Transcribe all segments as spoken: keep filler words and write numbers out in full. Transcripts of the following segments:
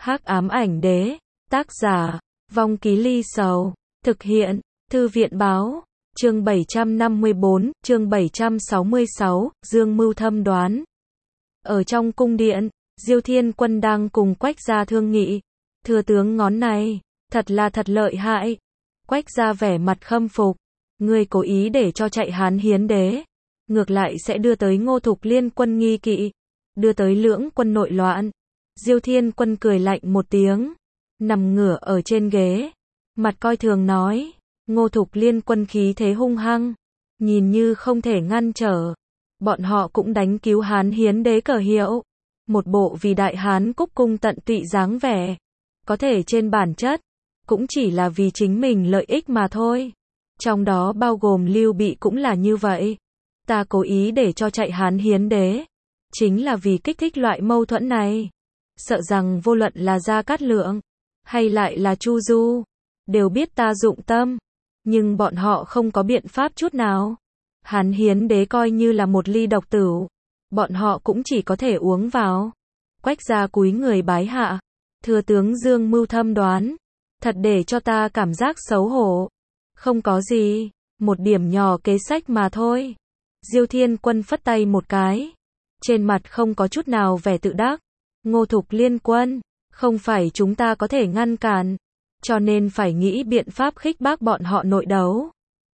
Hắc ám ảnh đế, tác giả, Vong Ký Ly Sầu, thực hiện, Thư viện báo, chương bảy trăm năm mươi bốn, chương bảy trăm sáu mươi sáu, Dương Mưu thâm đoán. Ở trong cung điện, Diêu Thiên Quân đang cùng Quách Gia thương nghị. Thừa tướng ngón này, thật là thật lợi hại. Quách Gia vẻ mặt khâm phục. Ngươi cố ý để cho chạy Hán Hiến đế, ngược lại sẽ đưa tới Ngô Thục Liên quân nghi kỵ, đưa tới lưỡng quân nội loạn. Diêu Thiên Quân cười lạnh một tiếng, nằm ngửa ở trên ghế, mặt coi thường nói, Ngô Thục Liên quân khí thế hung hăng, nhìn như không thể ngăn trở. Bọn họ cũng đánh cứu Hán Hiến đế cờ hiệu, một bộ vì đại Hán cúc cung tận tụy dáng vẻ, có thể trên bản chất, cũng chỉ là vì chính mình lợi ích mà thôi. Trong đó bao gồm Lưu Bị cũng là như vậy. Ta cố ý để cho chạy Hán Hiến đế, chính là vì kích thích loại mâu thuẫn này. Sợ rằng vô luận là Gia Cát Lượng, hay lại là Chu Du, đều biết ta dụng tâm, nhưng bọn họ không có biện pháp chút nào. Hán Hiến đế coi như là một ly độc tửu, bọn họ cũng chỉ có thể uống vào. Quách Gia cúi người bái hạ, thừa tướng Dương Mưu thâm đoán, thật để cho ta cảm giác xấu hổ. Không có gì, một điểm nhỏ kế sách mà thôi. Diêu Thiên Quân phất tay một cái, trên mặt không có chút nào vẻ tự đắc. Ngô Thục Liên quân, không phải chúng ta có thể ngăn cản, cho nên phải nghĩ biện pháp khích bác bọn họ nội đấu.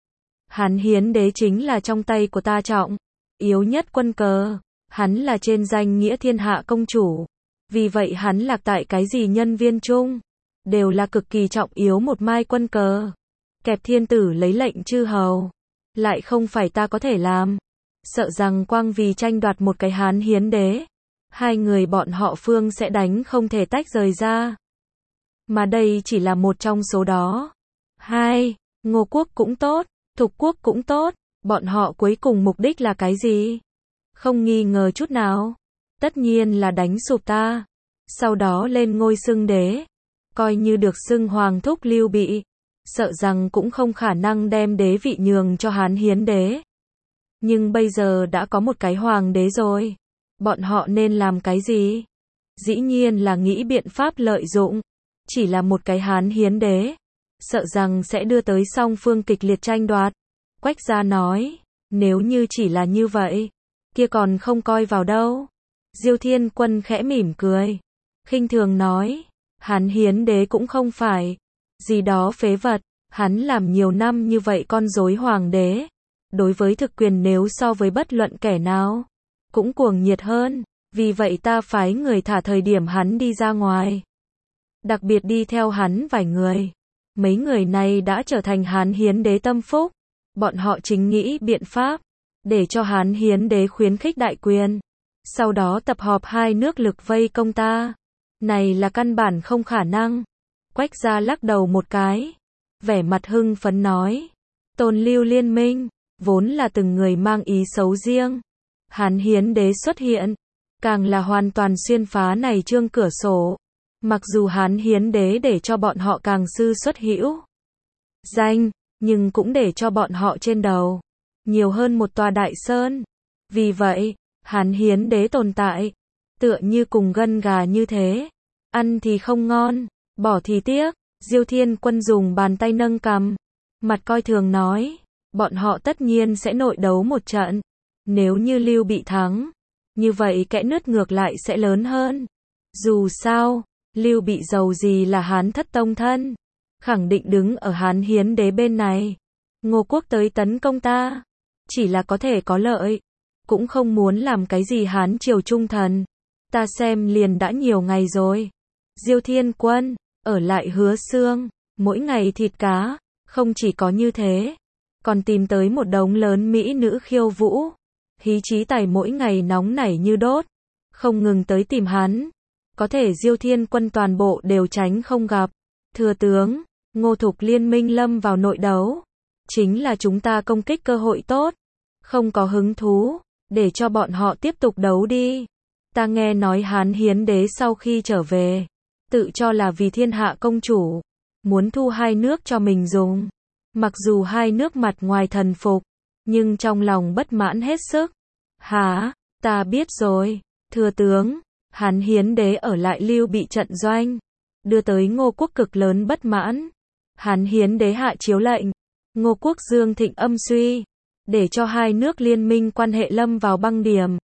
Hán Hiến đế chính là trong tay của ta trọng yếu nhất quân cờ, hắn là trên danh nghĩa thiên hạ công chủ, vì vậy hắn lạc tại cái gì nhân viên chung, đều là cực kỳ trọng yếu một mai quân cờ. Kẹp thiên tử lấy lệnh chư hầu, lại không phải ta có thể làm. Sợ rằng quang vì tranh đoạt một cái Hán Hiến đế, hai người bọn họ Phương sẽ đánh không thể tách rời ra. Mà đây chỉ là một trong số đó. Hai, Ngô quốc cũng tốt, Thục quốc cũng tốt, bọn họ cuối cùng mục đích là cái gì? Không nghi ngờ chút nào, tất nhiên là đánh sụp ta, sau đó lên ngôi xưng đế, coi như được xưng hoàng thúc Lưu Bị, sợ rằng cũng không khả năng đem đế vị nhường cho Hán Hiến đế. Nhưng bây giờ đã có một cái hoàng đế rồi, bọn họ nên làm cái gì? Dĩ nhiên là nghĩ biện pháp lợi dụng, chỉ là một cái Hán Hiến đế, sợ rằng sẽ đưa tới song phương kịch liệt tranh đoạt. Quách Gia nói, nếu như chỉ là như vậy, kia còn không coi vào đâu. Diêu Thiên Quân khẽ mỉm cười, khinh thường nói, Hán Hiến đế cũng không phải gì đó phế vật, hắn làm nhiều năm như vậy con rối hoàng đế, đối với thực quyền nếu so với bất luận kẻ nào, cũng cuồng nhiệt hơn, vì vậy ta phái người thả thời điểm hắn đi ra ngoài. Đặc biệt đi theo hắn vài người, mấy người này đã trở thành Hán Hiến đế tâm phúc, bọn họ chính nghĩ biện pháp, để cho Hán Hiến đế khuyến khích đại quyền, sau đó tập hợp hai nước lực vây công ta. Này là căn bản không khả năng. Quách Gia lắc đầu một cái, vẻ mặt hưng phấn nói, Tôn Lưu liên minh, vốn là từng người mang ý xấu riêng. Hán Hiến đế xuất hiện, càng là hoàn toàn xuyên phá này chương cửa sổ. Mặc dù Hán Hiến đế để cho bọn họ càng sư xuất hữu danh, nhưng cũng để cho bọn họ trên đầu nhiều hơn một tòa đại sơn. Vì vậy, Hán Hiến đế tồn tại, tựa như cùng gân gà như thế, ăn thì không ngon, bỏ thì tiếc. Diêu Thiên Quân dùng bàn tay nâng cằm, mặt coi thường nói, bọn họ tất nhiên sẽ nội đấu một trận. Nếu như Lưu Bị thắng, như vậy kẽ nứt ngược lại sẽ lớn hơn. Dù sao, Lưu Bị giàu gì là Hán thất tông thân, khẳng định đứng ở Hán Hiến đế bên này. Ngô quốc tới tấn công ta, chỉ là có thể có lợi, cũng không muốn làm cái gì Hán triều trung thần. Ta xem liền đã nhiều ngày rồi. Diêu Thiên Quân ở lại Hứa Xương, mỗi ngày thịt cá, không chỉ có như thế, còn tìm tới một đống lớn mỹ nữ khiêu vũ. Hí chí tài mỗi ngày nóng nảy như đốt, không ngừng tới tìm hắn. Có thể Diêu Thiên Quân toàn bộ đều tránh không gặp. Thừa tướng, Ngô Thục liên minh lâm vào nội đấu, chính là chúng ta công kích cơ hội tốt. Không có hứng thú, để cho bọn họ tiếp tục đấu đi. Ta nghe nói Hán Hiến đế sau khi trở về, tự cho là vì thiên hạ công chủ, muốn thu hai nước cho mình dùng. Mặc dù hai nước mặt ngoài thần phục, nhưng trong lòng bất mãn hết sức. Hả, ta biết rồi, thừa tướng, Hán Hiến đế ở lại Lưu Bị trận doanh, đưa tới Ngô Quốc cực lớn bất mãn. Hán Hiến đế hạ chiếu lệnh, Ngô Quốc dương thịnh âm suy, để cho hai nước liên minh quan hệ lâm vào băng điểm.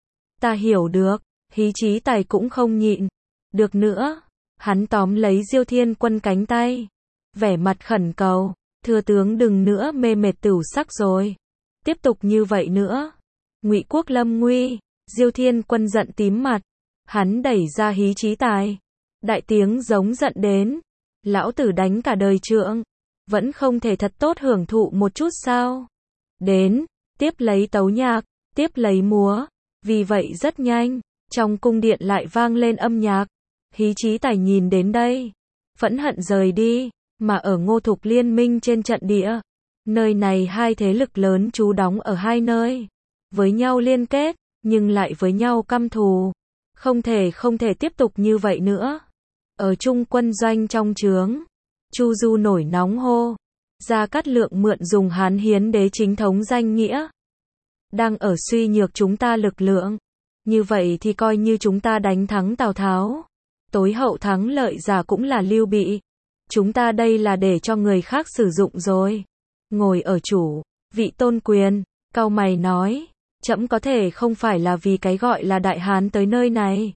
Ta hiểu được, Hí Chí Tài cũng không nhịn được nữa, hắn tóm lấy Diêu Thiên Quân cánh tay, vẻ mặt khẩn cầu, thừa tướng đừng nữa mê mệt tửu sắc rồi, tiếp tục như vậy nữa, Ngụy Quốc lâm nguy. Diêu Thiên Quân giận tím mặt, hắn đẩy ra Hí Chí Tài, đại tiếng giống giận đến, lão tử đánh cả đời trượng, vẫn không thể thật tốt hưởng thụ một chút sao? Đến, tiếp lấy tấu nhạc, tiếp lấy múa, vì vậy rất nhanh, trong cung điện lại vang lên âm nhạc. Hí Chí Tài nhìn đến đây, phẫn hận rời đi, mà ở Ngô Thục liên minh trên trận địa, nơi này hai thế lực lớn trú đóng ở hai nơi, với nhau liên kết, nhưng lại với nhau căm thù, không thể không thể tiếp tục như vậy nữa. Ở Trung quân doanh trong trướng, Chu Du nổi nóng hô, Gia Cát Lượng mượn dùng Hán Hiến đế chính thống danh nghĩa, đang ở suy nhược chúng ta lực lượng, như vậy thì coi như chúng ta đánh thắng Tào Tháo, tối hậu thắng lợi giả cũng là Lưu Bị, chúng ta đây là để cho người khác sử dụng rồi. Ngồi ở chủ vị Tôn Quyền cau mày nói, trẫm có thể không phải là vì cái gọi là Đại Hán tới nơi này.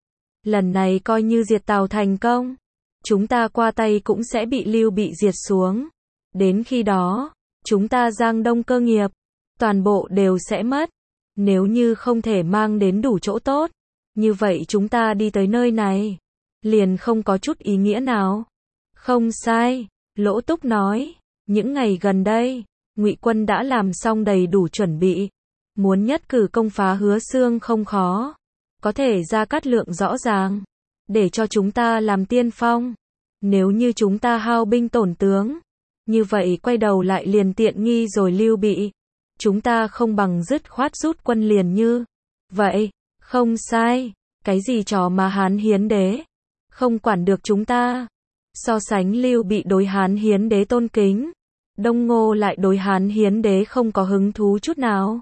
Lần này coi như diệt Tào thành công, chúng ta qua tay cũng sẽ bị Lưu Bị diệt xuống. Đến khi đó, chúng ta Giang Đông cơ nghiệp, toàn bộ đều sẽ mất. Nếu như không thể mang đến đủ chỗ tốt, như vậy chúng ta đi tới nơi này, liền không có chút ý nghĩa nào. Không sai, Lỗ Túc nói, những ngày gần đây, Ngụy quân đã làm xong đầy đủ chuẩn bị, muốn nhất cử công phá Hứa Xương không khó, có thể Gia Cát Lượng rõ ràng, để cho chúng ta làm tiên phong. Nếu như chúng ta hao binh tổn tướng, như vậy quay đầu lại liền tiện nghi rồi Lưu Bị. Chúng ta không bằng dứt khoát rút quân liền như vậy. Không sai, cái gì trò mà Hán Hiến đế không quản được chúng ta. So sánh Lưu Bị đối Hán Hiến đế tôn kính, Đông Ngô lại đối Hán Hiến đế không có hứng thú chút nào.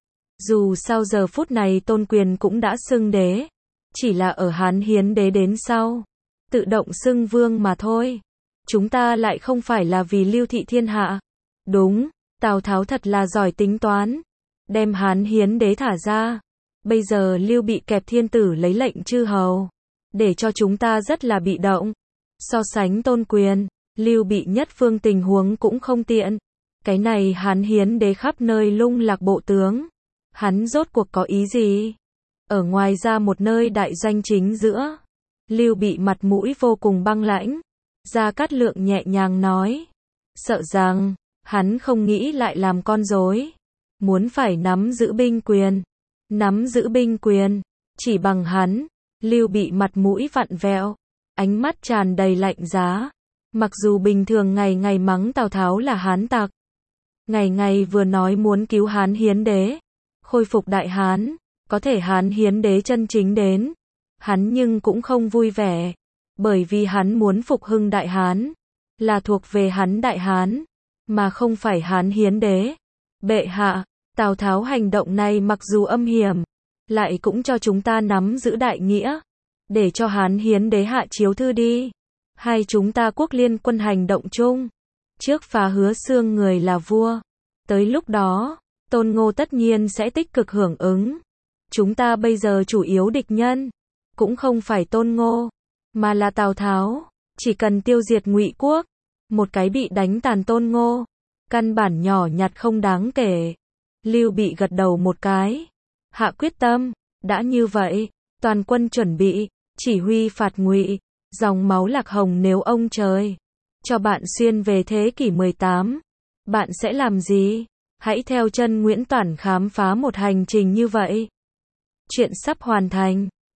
Dù sau giờ phút này Tôn Quyền cũng đã xưng đế, chỉ là ở Hán Hiến đế đến sau, tự động xưng vương mà thôi. Chúng ta lại không phải là vì lưu thị thiên hạ. Đúng, Tào Tháo thật là giỏi tính toán, đem Hán Hiến đế thả ra. Bây giờ Lưu Bị kẹp thiên tử lấy lệnh chư hầu, để cho chúng ta rất là bị động. So sánh Tôn Quyền, Lưu Bị nhất phương tình huống cũng không tiện. Cái này Hán Hiến đế khắp nơi lung lạc bộ tướng, hắn rốt cuộc có ý gì? Ở ngoài ra một nơi đại doanh chính giữa, Lưu Bị mặt mũi vô cùng băng lãnh. Gia Cát Lượng nhẹ nhàng nói, sợ rằng hắn không nghĩ lại làm con rối, muốn phải nắm giữ binh quyền, nắm giữ binh quyền, chỉ bằng hắn. Lưu Bị mặt mũi vặn vẹo, ánh mắt tràn đầy lạnh giá. Mặc dù bình thường ngày ngày mắng Tào Tháo là Hán tặc, ngày ngày vừa nói muốn cứu Hán Hiến đế, khôi phục Đại Hán, có thể Hán Hiến đế chân chính đến, hắn nhưng cũng không vui vẻ, bởi vì hắn muốn phục hưng Đại Hán, là thuộc về hắn Đại Hán, mà không phải Hán Hiến đế. Bệ hạ, Tào Tháo hành động này mặc dù âm hiểm, lại cũng cho chúng ta nắm giữ đại nghĩa, để cho Hán Hiến đế hạ chiếu thư đi, hay chúng ta quốc liên quân hành động chung, trước phá Hứa Xương người là vua. Tới lúc đó, Tôn Ngô tất nhiên sẽ tích cực hưởng ứng. Chúng ta bây giờ chủ yếu địch nhân, cũng không phải Tôn Ngô, mà là Tào Tháo. Chỉ cần tiêu diệt Ngụy quốc, một cái bị đánh tàn Tôn Ngô, căn bản nhỏ nhặt không đáng kể. Lưu Bị gật đầu một cái, hạ quyết tâm, đã như vậy, toàn quân chuẩn bị, chỉ huy phạt Ngụy. Dòng máu Lạc Hồng nếu ông trời cho bạn xuyên về thế kỷ mười tám, bạn sẽ làm gì? Hãy theo chân Nguyễn Toản khám phá một hành trình như vậy. Chuyện sắp hoàn thành.